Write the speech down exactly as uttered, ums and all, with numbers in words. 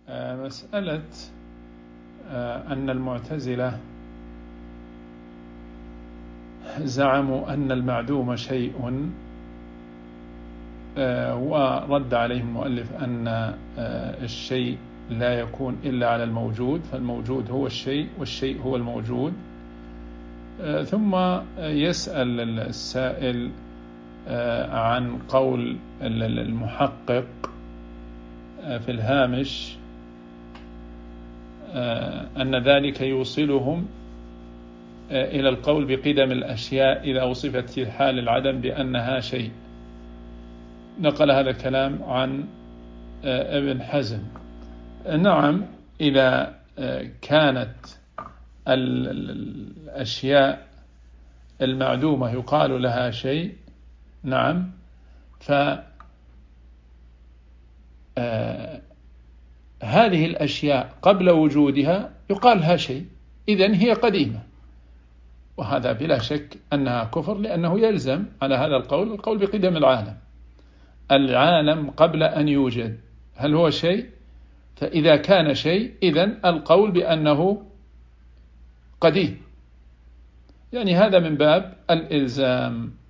مسألة أن المعتزلة زعموا أن المعدوم شيء، ورد عليهم المؤلف أن الشيء لا يكون إلا على الموجود، فالموجود هو الشيء والشيء هو الموجود. ثم يسأل السائل عن قول المحقق في الهامش أن ذلك يوصلهم إلى القول بقدم الأشياء إذا وصفت في حال العدم بأنها شيء. نقل هذا الكلام عن ابن حزم. نعم، إذا كانت الأشياء المعدومة يقال لها شيء، نعم، فهذه الأشياء قبل وجودها يقال لها شيء، إذن هي قديمة، وهذا بلا شك أنها كفر، لأنه يلزم على هذا القول القول بقدم العالم. العالم قبل أن يوجد هل هو شيء؟ فإذا كان شيء إذن القول بأنه قديم، يعني هذا من باب الإلزام.